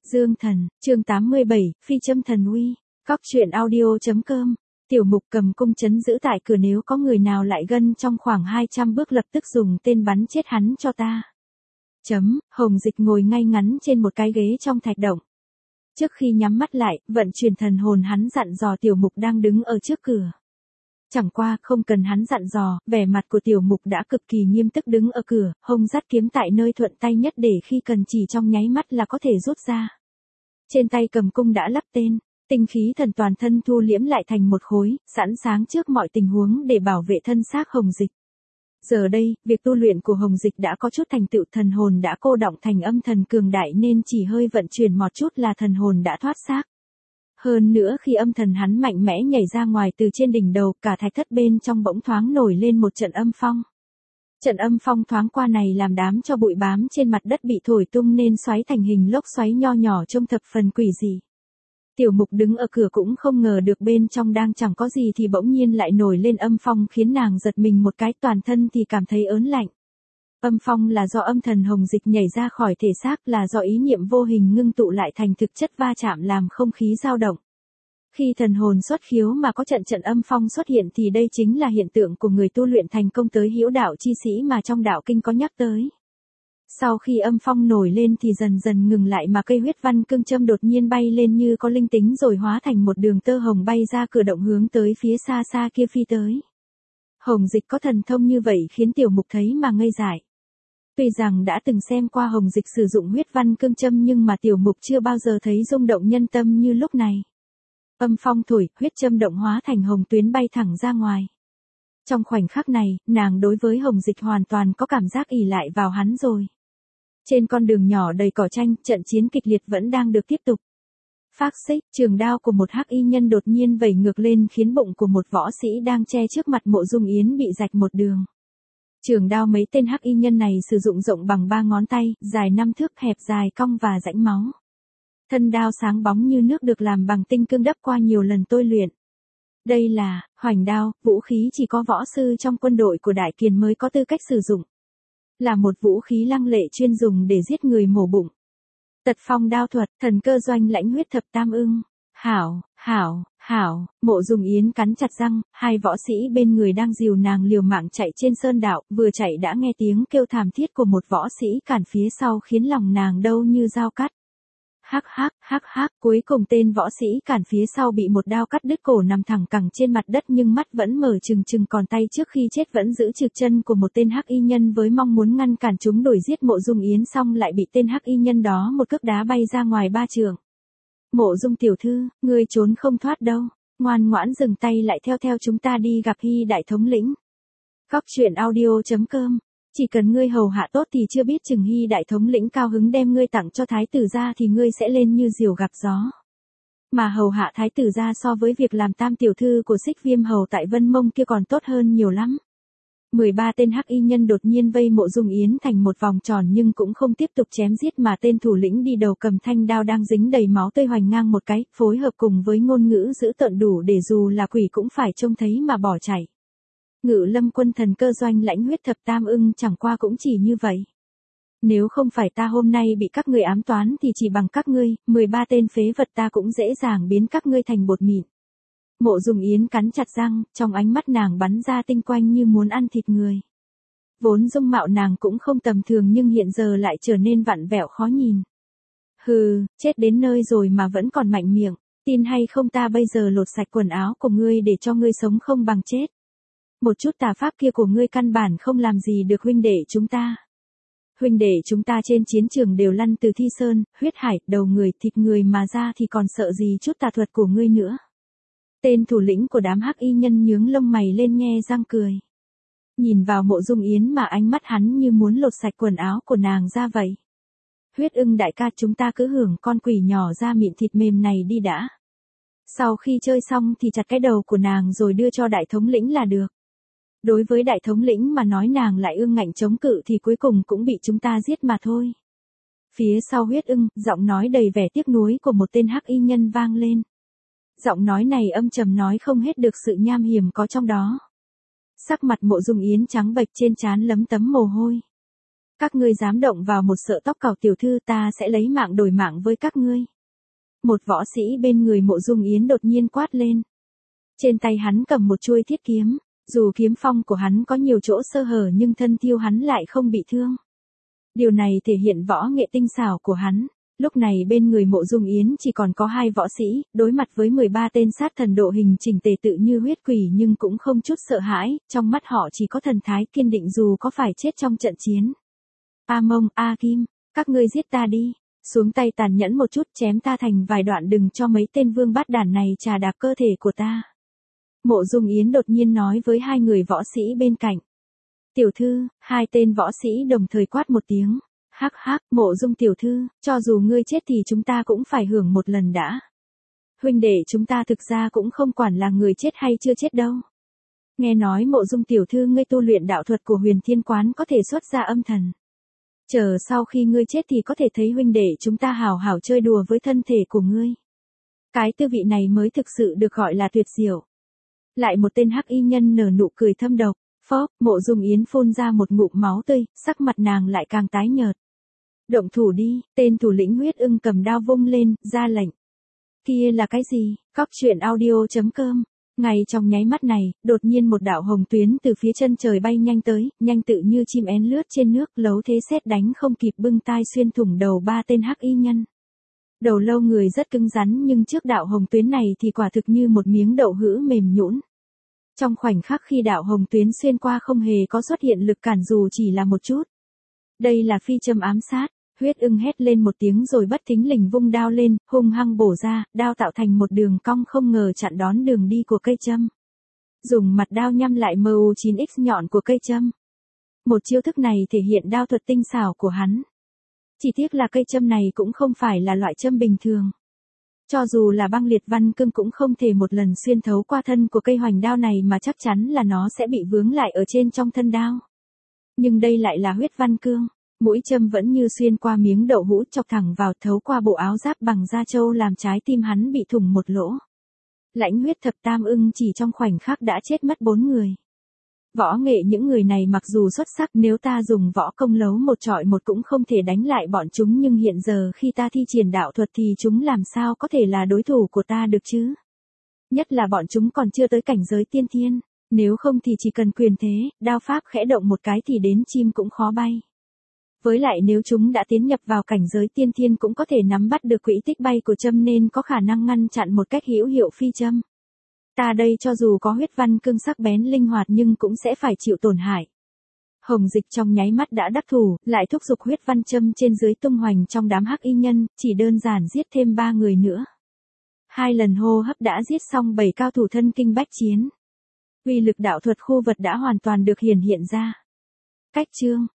Dương Thần, chương 87, Phi châm thần uy. Cóc truyện audio.com. Tiểu Mục cầm cung trấn giữ tại cửa, nếu có người nào lại gần trong khoảng 200 bước lập tức dùng tên bắn chết hắn cho ta. Hồng Dịch ngồi ngay ngắn trên một cái ghế trong thạch động. Trước khi nhắm mắt lại, vận chuyển thần hồn, hắn dặn dò Tiểu Mục đang đứng ở trước cửa. Chẳng qua không cần hắn dặn dò, vẻ mặt của Tiểu Mục đã cực kỳ nghiêm túc đứng ở cửa, hông dắt kiếm tại nơi thuận tay nhất để khi cần chỉ trong nháy mắt là có thể rút ra. Trên tay cầm cung đã lắp tên, tinh khí thần toàn thân thu liễm lại thành một khối, sẵn sàng trước mọi tình huống để bảo vệ thân xác Hồng Dịch. Giờ đây, việc tu luyện của Hồng Dịch đã có chút thành tựu, thần hồn đã cô đọng thành âm thần cường đại nên chỉ hơi vận chuyển một chút là thần hồn đã thoát xác. Hơn nữa khi âm thần hắn mạnh mẽ nhảy ra ngoài từ trên đỉnh đầu, cả thạch thất bên trong bỗng thoáng nổi lên một trận âm phong. Trận âm phong thoáng qua này làm đám cho bụi bám trên mặt đất bị thổi tung nên xoáy thành hình lốc xoáy nho nhỏ trông thập phần quỷ dị. Tiểu Mục đứng ở cửa cũng không ngờ được bên trong đang chẳng có gì thì bỗng nhiên lại nổi lên âm phong, khiến nàng giật mình một cái, toàn thân thì cảm thấy ớn lạnh. Âm phong là do âm thần Hồng Dịch nhảy ra khỏi thể xác, là do ý niệm vô hình ngưng tụ lại thành thực chất va chạm làm không khí dao động. Khi thần hồn xuất khiếu mà có trận âm phong xuất hiện thì đây chính là hiện tượng của người tu luyện thành công tới hữu đạo chi sĩ mà trong đạo kinh có nhắc tới. Sau khi âm phong nổi lên thì dần dần ngừng lại, mà cây huyết văn cương châm đột nhiên bay lên như có linh tính rồi hóa thành một đường tơ hồng bay ra cửa động hướng tới phía xa xa kia phi tới. Hồng Dịch có thần thông như vậy khiến Tiểu Mục thấy mà ngây dại. Tuy rằng đã từng xem qua Hồng Dịch sử dụng huyết văn cương châm nhưng mà Tiểu Mục chưa bao giờ thấy rung động nhân tâm như lúc này. Âm phong thổi, huyết châm động hóa thành hồng tuyến bay thẳng ra ngoài. Trong khoảnh khắc này, nàng đối với Hồng Dịch hoàn toàn có cảm giác ỷ lại vào hắn rồi. Trên con đường nhỏ đầy cỏ tranh, trận chiến kịch liệt vẫn đang được tiếp tục. Phác xích, trường đao của một hắc y nhân đột nhiên vẩy ngược lên khiến bụng của một võ sĩ đang che trước mặt Mộ Dung Yến bị rạch một đường. Trường đao mấy tên hắc y nhân này sử dụng rộng bằng 3 ngón tay, dài 5 thước, hẹp dài cong và rãnh máu. Thân đao sáng bóng như nước, được làm bằng tinh cương đắp qua nhiều lần tôi luyện. Đây là hoành đao, vũ khí chỉ có võ sư trong quân đội của Đại Kiền mới có tư cách sử dụng. Là một vũ khí lăng lệ chuyên dùng để giết người mổ bụng. Tật phong đao thuật, thần cơ doanh lãnh huyết thập tam ưng. Hảo, Mộ Dung Yến cắn chặt răng, hai võ sĩ bên người đang dìu nàng liều mạng chạy trên sơn đạo, vừa chạy đã nghe tiếng kêu thảm thiết của một võ sĩ cản phía sau khiến lòng nàng đau như dao cắt. Hắc, cuối cùng tên võ sĩ cản phía sau bị một đao cắt đứt cổ, nằm thẳng cẳng trên mặt đất nhưng mắt vẫn mở trừng, còn tay trước khi chết vẫn giữ chực chân của một tên hắc y nhân với mong muốn ngăn cản chúng đuổi giết Mộ Dung Yến, xong lại bị tên hắc y nhân đó một cước đá bay ra ngoài 3 trượng. Mộ Dung tiểu thư, ngươi trốn không thoát đâu, ngoan ngoãn dừng tay lại, theo chúng ta đi gặp Hy đại thống lĩnh. Cóc truyện audio.com. Chỉ cần ngươi hầu hạ tốt thì chưa biết chừng Hy đại thống lĩnh cao hứng đem ngươi tặng cho thái tử gia thì ngươi sẽ lên như diều gặp gió. Mà hầu hạ thái tử gia so với việc làm tam tiểu thư của Xích Viêm hầu tại Vân Mông kia còn tốt hơn nhiều lắm. 13 tên hắc y nhân đột nhiên vây Mộ Dung Yến thành một vòng tròn nhưng cũng không tiếp tục chém giết, mà tên thủ lĩnh đi đầu cầm thanh đao đang dính đầy máu tươi hoành ngang một cái, phối hợp cùng với ngôn ngữ dữ tợn đủ để dù là quỷ cũng phải trông thấy mà bỏ chạy. Ngự Lâm quân thần cơ doanh lãnh huyết thập tam ưng chẳng qua cũng chỉ như vậy. Nếu không phải ta hôm nay bị các ngươi ám toán thì chỉ bằng các ngươi, 13 tên phế vật ta cũng dễ dàng biến các ngươi thành bột mịn. Mộ Dung Yến cắn chặt răng, trong ánh mắt nàng bắn ra tinh quang như muốn ăn thịt người. Vốn dung mạo nàng cũng không tầm thường nhưng hiện giờ lại trở nên vặn vẹo khó nhìn. Hừ, chết đến nơi rồi mà vẫn còn mạnh miệng, tin hay không ta bây giờ lột sạch quần áo của ngươi để cho ngươi sống không bằng chết. Một chút tà pháp kia của ngươi căn bản không làm gì được huynh đệ chúng ta. Huynh đệ chúng ta trên chiến trường đều lăn từ thi sơn, huyết hải, đầu người, thịt người mà ra thì còn sợ gì chút tà thuật của ngươi nữa. Tên thủ lĩnh của đám hắc y nhân nhướng lông mày lên nhe răng cười. Nhìn vào Mộ Dung Yến mà ánh mắt hắn như muốn lột sạch quần áo của nàng ra vậy. Huyết ưng đại ca, chúng ta cứ hưởng con quỷ nhỏ da mịn thịt mềm này đi đã. Sau khi chơi xong thì chặt cái đầu của nàng rồi đưa cho đại thống lĩnh là được. Đối với đại thống lĩnh mà nói nàng lại ương ngạnh chống cự thì cuối cùng cũng bị chúng ta giết mà thôi. Phía sau huyết ưng, giọng nói đầy vẻ tiếc nuối của một tên hắc y nhân vang lên. Giọng nói này âm trầm nói không hết được sự nham hiểm có trong đó. Sắc mặt Mộ Dung Yến trắng bệch, trên trán lấm tấm mồ hôi. Các ngươi dám động vào một sợi tóc cào tiểu thư, ta sẽ lấy mạng đổi mạng với các ngươi. Một võ sĩ bên người Mộ Dung Yến đột nhiên quát lên. Trên tay hắn cầm một chuôi thiết kiếm, dù kiếm phong của hắn có nhiều chỗ sơ hở nhưng thân tiêu hắn lại không bị thương. Điều này thể hiện võ nghệ tinh xảo của hắn. Lúc này bên người Mộ Dung Yến chỉ còn có 2 võ sĩ, đối mặt với 13 tên sát thần độ hình chỉnh tề tự như huyết quỷ nhưng cũng không chút sợ hãi, trong mắt họ chỉ có thần thái kiên định dù có phải chết trong trận chiến. A Mông, A Kim, các ngươi giết ta đi, xuống tay tàn nhẫn một chút, chém ta thành vài đoạn, đừng cho mấy tên vương bát đản này trà đạp cơ thể của ta. Mộ Dung Yến đột nhiên nói với 2 người võ sĩ bên cạnh. Tiểu thư, 2 tên võ sĩ đồng thời quát một tiếng. Hắc hắc, Mộ Dung tiểu thư, cho dù ngươi chết thì chúng ta cũng phải hưởng một lần đã. Huynh đệ chúng ta thực ra cũng không quản là người chết hay chưa chết đâu. Nghe nói Mộ Dung tiểu thư ngươi tu luyện đạo thuật của Huyền Thiên Quán có thể xuất ra âm thần. Chờ sau khi ngươi chết thì có thể thấy huynh đệ chúng ta hào hào chơi đùa với thân thể của ngươi. Cái tư vị này mới thực sự được gọi là tuyệt diệu. Lại một tên hắc y nhân nở nụ cười thâm độc. Phốc, Mộ Dung Yến phun ra một ngụm máu tươi, sắc mặt nàng lại càng tái nhợt. Động thủ đi, tên thủ lĩnh huyết ưng cầm đao vung lên, ra lệnh. Kia là cái gì? Cóc truyện audio.com. Ngay trong nháy mắt này, đột nhiên một đạo hồng tuyến từ phía chân trời bay nhanh tới, nhanh tự như chim én lướt trên nước, lấu thế sét đánh không kịp bưng tai xuyên thủng đầu 3 tên hắc y nhân. Đầu lâu người rất cứng rắn nhưng trước đạo hồng tuyến này thì quả thực như một miếng đậu hũ mềm nhũn. Trong khoảnh khắc khi đạo hồng tuyến xuyên qua không hề có xuất hiện lực cản dù chỉ là một chút. Đây là phi châm ám sát. Huyết ưng hét lên một tiếng rồi bất thình lình vung đao lên, hung hăng bổ ra, đao tạo thành một đường cong không ngờ chặn đón đường đi của cây châm. Dùng mặt đao nhắm lại MU9X nhọn của cây châm. Một chiêu thức này thể hiện đao thuật tinh xảo của hắn. Chỉ tiếc là cây châm này cũng không phải là loại châm bình thường. Cho dù là băng liệt văn cương cũng không thể một lần xuyên thấu qua thân của cây hoành đao này mà chắc chắn là nó sẽ bị vướng lại ở trên trong thân đao. Nhưng đây lại là huyết văn cương. Mũi châm vẫn như xuyên qua miếng đậu hũ chọc thẳng vào thấu qua bộ áo giáp bằng da trâu làm trái tim hắn bị thủng một lỗ. Lãnh huyết thập tam ưng chỉ trong khoảnh khắc đã chết mất 4 người. Võ nghệ những người này mặc dù xuất sắc, nếu ta dùng võ công lấu một trọi một cũng không thể đánh lại bọn chúng, nhưng hiện giờ khi ta thi triển đạo thuật thì chúng làm sao có thể là đối thủ của ta được chứ? Nhất là bọn chúng còn chưa tới cảnh giới tiên thiên, nếu không thì chỉ cần quyền thế, đao pháp khẽ động một cái thì đến chim cũng khó bay. Với lại nếu chúng đã tiến nhập vào cảnh giới tiên thiên cũng có thể nắm bắt được quỹ tích bay của châm nên có khả năng ngăn chặn một cách hữu hiệu phi châm. Ta đây cho dù có huyết văn cương sắc bén linh hoạt nhưng cũng sẽ phải chịu tổn hại. Hồng Dịch trong nháy mắt đã đắc thủ, lại thúc giục huyết văn châm trên dưới tung hoành trong đám hắc y nhân, chỉ đơn giản giết thêm 3 người nữa. 2 lần hô hấp đã giết xong 7 cao thủ thân kinh bách chiến. Uy lực đạo thuật khu vật đã hoàn toàn được hiển hiện ra. Cách chương